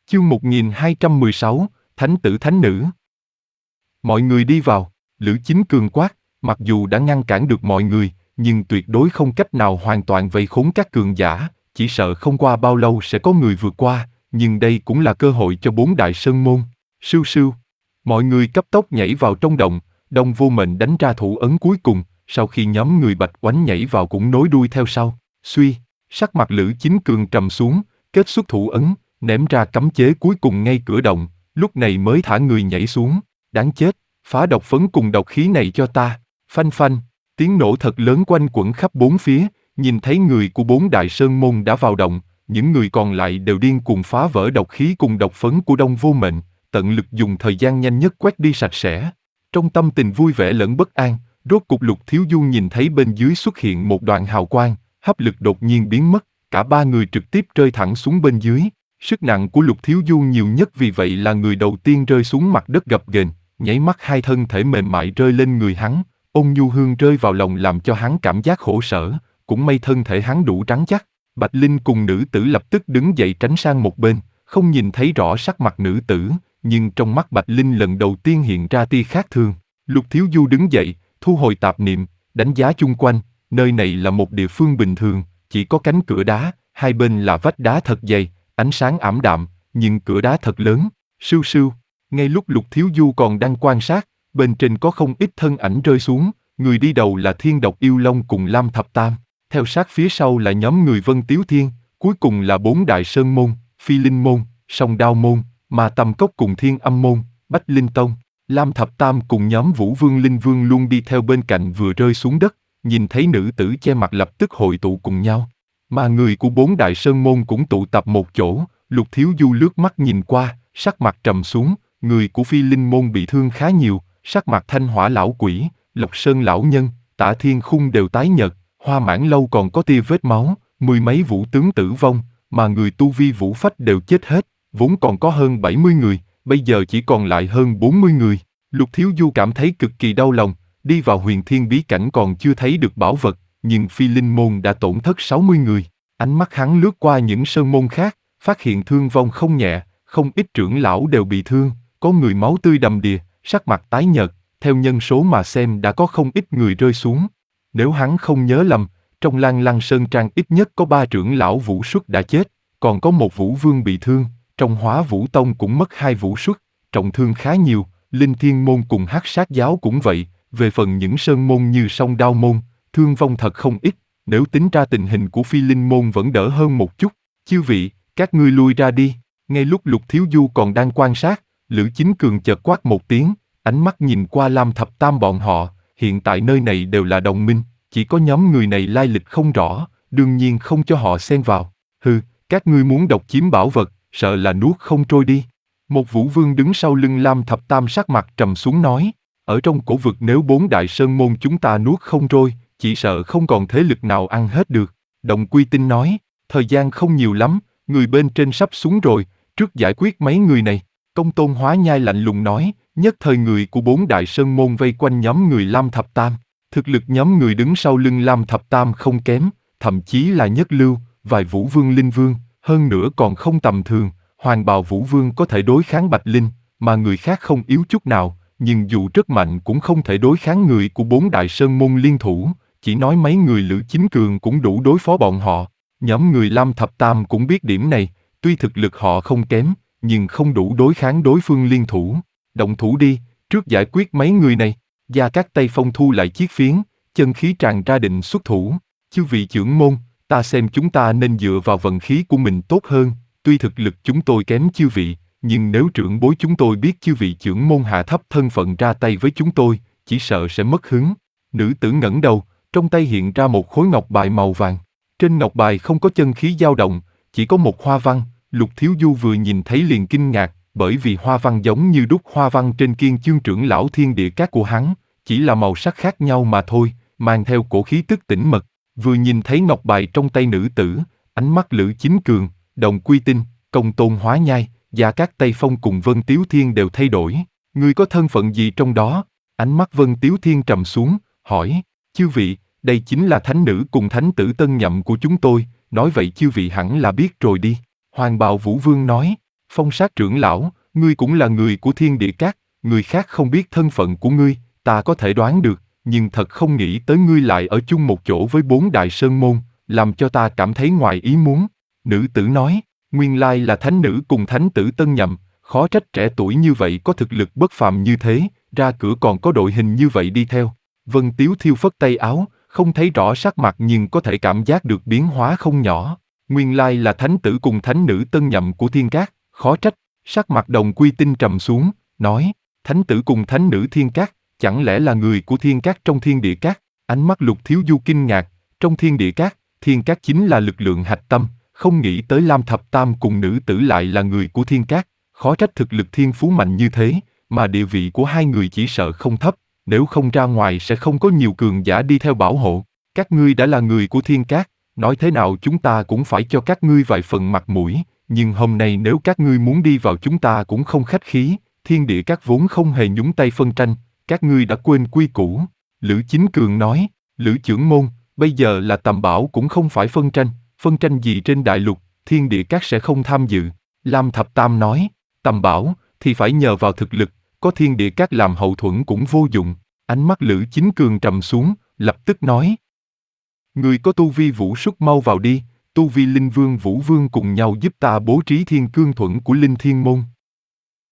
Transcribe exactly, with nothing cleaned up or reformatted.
Chương một nghìn hai trăm mười sáu, Thánh tử Thánh nữ. Mọi người đi vào, Lữ Chính Cường quát, mặc dù đã ngăn cản được mọi người, nhưng tuyệt đối không cách nào hoàn toàn vây khốn các cường giả, chỉ sợ không qua bao lâu sẽ có người vượt qua, nhưng đây cũng là cơ hội cho bốn đại sơn môn. Sưu sưu. Mọi người cấp tốc nhảy vào trong động, Đông Vô Mệnh đánh ra thủ ấn cuối cùng, sau khi nhóm người Bạch Oánh nhảy vào cũng nối đuôi theo sau. Suy, sắc mặt Lữ Chính Cường trầm xuống, kết xuất thủ ấn, ném ra cấm chế cuối cùng ngay cửa động, lúc này mới thả người nhảy xuống. Đáng chết, phá độc phấn cùng độc khí này cho ta. Phanh phanh, tiếng nổ thật lớn quanh quẩn khắp bốn phía, nhìn thấy người của bốn đại sơn môn đã vào động, những người còn lại đều điên cuồng phá vỡ độc khí cùng độc phấn của Đông Vô Mệnh, tận lực dùng thời gian nhanh nhất quét đi sạch sẽ. Trong tâm tình vui vẻ lẫn bất an, rốt cục Lục Thiếu Du nhìn thấy bên dưới xuất hiện một đoạn hào quang, hấp lực đột nhiên biến mất, cả ba người trực tiếp rơi thẳng xuống bên dưới. Sức nặng của Lục Thiếu Du nhiều nhất vì vậy là người đầu tiên rơi xuống mặt đất gập ghềnh, nháy mắt hai thân thể mềm mại rơi lên người hắn, ôn nhu hương rơi vào lòng làm cho hắn cảm giác khổ sở, cũng may thân thể hắn đủ rắn chắc. Bạch Linh cùng nữ tử lập tức đứng dậy tránh sang một bên, không nhìn thấy rõ sắc mặt nữ tử, nhưng trong mắt Bạch Linh lần đầu tiên hiện ra tia khác thường. Lục Thiếu Du đứng dậy, thu hồi tạp niệm, đánh giá chung quanh, nơi này là một địa phương bình thường, chỉ có cánh cửa đá, hai bên là vách đá thật dày, ánh sáng ảm đạm, nhưng cửa đá thật lớn. Sưu sưu, ngay lúc Lục Thiếu Du còn đang quan sát, bên trên có không ít thân ảnh rơi xuống, người đi đầu là Thiên Độc Yêu Long cùng Lam Thập Tam, theo sát phía sau là nhóm người Vân Tiếu Thiên, cuối cùng là bốn đại sơn môn, Phi Linh môn, Song Đao môn, Ma Tâm Cốc cùng Thiên Âm môn, Bách Linh tông. Lam Thập Tam cùng nhóm Vũ Vương Linh Vương luôn đi theo bên cạnh vừa rơi xuống đất, nhìn thấy nữ tử che mặt lập tức hội tụ cùng nhau. Mà người của bốn đại sơn môn cũng tụ tập một chỗ, Lục Thiếu Du lướt mắt nhìn qua, sắc mặt trầm xuống, người của Phi Linh môn bị thương khá nhiều, sắc mặt Thanh Hỏa lão quỷ, Lộc Sơn lão nhân, Tả Thiên Khung đều tái nhợt, Hoa Mãn lâu còn có tia vết máu, mười mấy vũ tướng tử vong, mà người tu vi vũ phách đều chết hết, vốn còn có hơn bảy mươi người, bây giờ chỉ còn lại hơn bốn mươi người. Lục Thiếu Du cảm thấy cực kỳ đau lòng, đi vào huyền thiên bí cảnh còn chưa thấy được bảo vật, nhưng Phi Linh môn đã tổn thất sáu mươi người. Ánh mắt hắn lướt qua những sơn môn khác, phát hiện thương vong không nhẹ, không ít trưởng lão đều bị thương, có người máu tươi đầm đìa, sắc mặt tái nhợt, theo nhân số mà xem đã có không ít người rơi xuống. Nếu hắn không nhớ lầm, trong Lan Lăng Sơn Trang ít nhất có ba trưởng lão vũ xuất đã chết, còn có một vũ vương bị thương, trong Hóa Vũ Tông cũng mất hai vũ xuất, trọng thương khá nhiều, Linh Thiên môn cùng Hắc Sát giáo cũng vậy, về phần những sơn môn như Song Đao môn, thương vong thật không ít, nếu tính ra tình hình của Phi Linh môn vẫn đỡ hơn một chút. Chư vị, các ngươi lui ra đi. Ngay lúc Lục Thiếu Du còn đang quan sát, Lữ Chính Cường chợt quát một tiếng, ánh mắt nhìn qua Lam Thập Tam bọn họ, hiện tại nơi này đều là đồng minh, chỉ có nhóm người này lai lịch không rõ, đương nhiên không cho họ xen vào. Hừ, các ngươi muốn độc chiếm bảo vật, sợ là nuốt không trôi đi. Một vũ vương đứng sau lưng Lam Thập Tam sắc mặt trầm xuống nói, ở trong cổ vực nếu bốn đại sơn môn chúng ta nuốt không trôi, chỉ sợ không còn thế lực nào ăn hết được. Động Quy Tinh nói, thời gian không nhiều lắm, người bên trên sắp xuống rồi, trước giải quyết mấy người này. Công Tôn Hóa Nhai lạnh lùng nói, nhất thời người của bốn đại sơn môn vây quanh nhóm người Lam Thập Tam. Thực lực nhóm người đứng sau lưng Lam Thập Tam không kém, thậm chí là nhất lưu, vài vũ vương linh vương, hơn nữa còn không tầm thường. Hoàng bào vũ vương có thể đối kháng Bạch Linh, mà người khác không yếu chút nào, nhưng dù rất mạnh cũng không thể đối kháng người của bốn đại sơn môn liên thủ, chỉ nói mấy người Lữ Chính Cường cũng đủ đối phó bọn họ. Nhóm người Lam Thập Tam cũng biết điểm này, tuy thực lực họ không kém, nhưng không đủ đối kháng đối phương liên thủ. Động thủ đi, trước giải quyết mấy người này. Gia Cát Tây Phong thu lại chiếc phiến, chân khí tràn ra định xuất thủ. Chư vị trưởng môn, ta xem chúng ta nên dựa vào vận khí của mình tốt hơn. Tuy thực lực chúng tôi kém chư vị, nhưng nếu trưởng bối chúng tôi biết chư vị trưởng môn hạ thấp thân phận ra tay với chúng tôi, chỉ sợ sẽ mất hứng. Nữ tử ngẩng đầu, trong tay hiện ra một khối ngọc bài màu vàng. Trên ngọc bài không có chân khí dao động, chỉ có một hoa văn. Lục Thiếu Du vừa nhìn thấy liền kinh ngạc, bởi vì hoa văn giống như đúc hoa văn trên kiên chương trưởng lão thiên địa cát của hắn, chỉ là màu sắc khác nhau mà thôi, mang theo cổ khí tức tĩnh mật. Vừa nhìn thấy ngọc bài trong tay nữ tử, ánh mắt Lữ Chính Cường, Đồng Quy Tinh, Công Tôn Hóa Nhai, Gia Cát Tây Phong cùng Vân Tiếu Thiên đều thay đổi. Ngươi có thân phận gì trong đó? Ánh mắt Vân Tiếu Thiên trầm xuống, hỏi, chư vị, đây chính là thánh nữ cùng thánh tử tân nhậm của chúng tôi, nói vậy chư vị hẳn là biết rồi đi. Hoàng bào Vũ Vương nói, Phong sát trưởng lão, ngươi cũng là người của thiên địa các, người khác không biết thân phận của ngươi, ta có thể đoán được, nhưng thật không nghĩ tới ngươi lại ở chung một chỗ với bốn đại sơn môn, làm cho ta cảm thấy ngoài ý muốn. Nữ tử nói, nguyên lai là thánh nữ cùng thánh tử Tân Nhậm, khó trách trẻ tuổi như vậy có thực lực bất phàm như thế, ra cửa còn có đội hình như vậy đi theo. Vân Tiếu Thiêu phất tay áo, không thấy rõ sắc mặt nhưng có thể cảm giác được biến hóa không nhỏ. Nguyên lai là thánh tử cùng thánh nữ Tân Nhậm của Thiên Cát, khó trách. Sắc mặt Đồng Quy Tinh trầm xuống, nói, thánh tử cùng thánh nữ Thiên Cát, chẳng lẽ là người của Thiên Cát trong Thiên Địa Cát? Ánh mắt Lục Thiếu Du kinh ngạc, trong Thiên Địa Cát, Thiên Cát chính là lực lượng hạch tâm, không nghĩ tới Lam Thập Tam cùng nữ tử lại là người của Thiên Cát, khó trách thực lực thiên phú mạnh như thế, mà địa vị của hai người chỉ sợ không thấp, nếu không ra ngoài sẽ không có nhiều cường giả đi theo bảo hộ. Các ngươi đã là người của Thiên Cát, nói thế nào chúng ta cũng phải cho các ngươi vài phần mặt mũi, nhưng hôm nay nếu các ngươi muốn đi vào chúng ta cũng không khách khí, Thiên Địa Các vốn không hề nhúng tay phân tranh, các ngươi đã quên quy củ. Lữ Chính Cường nói, Lữ trưởng môn, bây giờ là tầm bảo cũng không phải phân tranh, phân tranh gì trên đại lục, Thiên Địa Các sẽ không tham dự. Lam Thập Tam nói, tầm bảo thì phải nhờ vào thực lực, có Thiên Địa Các làm hậu thuẫn cũng vô dụng. Ánh mắt Lữ Chính Cường trầm xuống, lập tức nói, người có tu vi vũ súc mau vào đi, tu vi linh vương vũ vương cùng nhau giúp ta bố trí thiên cương thuẫn của linh thiên môn.